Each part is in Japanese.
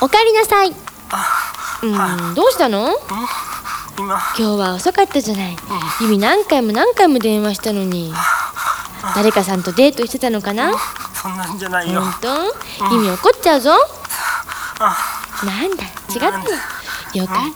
おかえりなさい。どうしたの？ 今今日は遅かったじゃない。ユミ何回も電話したのに。誰かさんとデートしてたのかな？ そんなんじゃないよ。 ほんと？ユミ怒っちゃうぞ。なんだ、違ったの。よかった。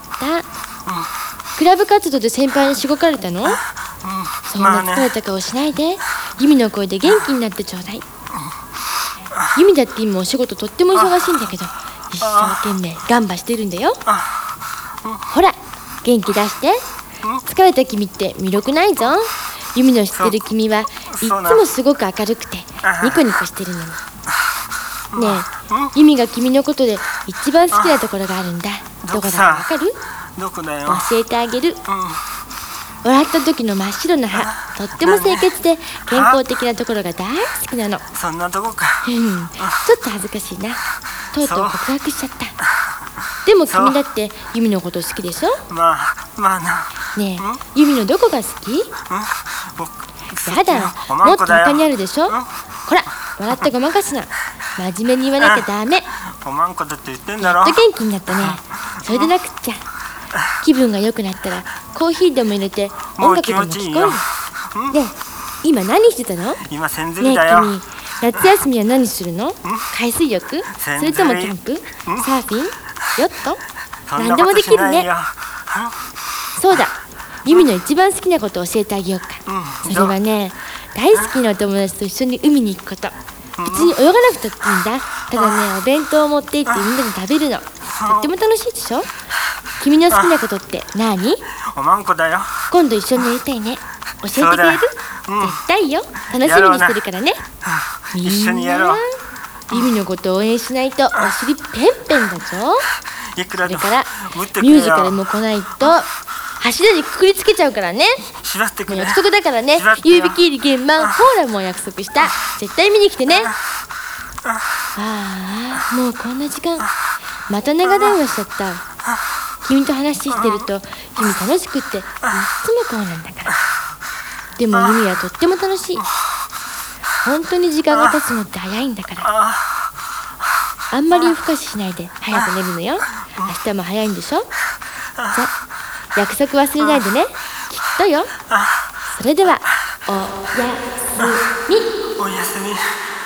クラブ活動で先輩にしごかれたの？そんな疲れた顔しないで。ユミの声で元気になってちょうだい。ユミだって今お仕事とっても忙しいんだけど、一生懸命ガンバしてるんだよ。ほら、元気出して。疲れた君って魅力ないぞ。ユミの知ってる君はいつもすごく明るくてニコニコしてるのに。ねえ、ユミが君のことで一番好きなところがあるんだ。どこだかわかる？ どこだよ。 教えてあげる。笑った時の真っ白な歯、とっても清潔で健康的なところが大好きなの。 そんなとこか。 ちょっと恥ずかしいな。とうとう告白しちゃった。でも君だってユミのこと好きでしょ？ まあな。 ねえ、ユミのどこが好き？やだ、もっと他にあるでしょ。ほら、笑ってごまかすな。真面目に言わなきゃダメ。 おまんこだって言ってんだろ。 やっと元気になったね。それでなくっちゃ。気分が良くなったらコーヒーでも入れて音楽でも聴こうよ。ねえ、今何してたの？ 今洗剤だよ。 ねえ君、夏休みは何するの？海水浴？それともキャンプ？サーフィン？ヨット？何でもできるね。そうだ、ユミの一番好きなことを教えてあげようか。それはね、大好きなお友達と一緒に海に行くこと。別に泳がなくたっていいんだ。ただね、お弁当を持って行ってみんなで食べるの。とっても楽しいでしょ。君の好きなことって何？ おまんこだよ。 今度一緒にやりたいね。教えてくれる？絶対よ。楽しみにしてるからね。 一緒にやろう。 ユミのことを応援しないとお尻ペンペンだぞ。それからミュージカルも来ないと柱にくくりつけちゃうからね。もう約束だからね。指切り現場ほらもう約束した。絶対見に来てね。もうこんな時間。また長電話しちゃった。君と話してるとユミ楽しくっていっつもこうなんだから。でもユミはとっても楽しい。本当に時間が経つのって早いんだから。あんまり夜更かししないで早く寝るのよ。明日も早いんでしょ。約束忘れないでね。きっとよ。それではおやすみ。 おやすみ。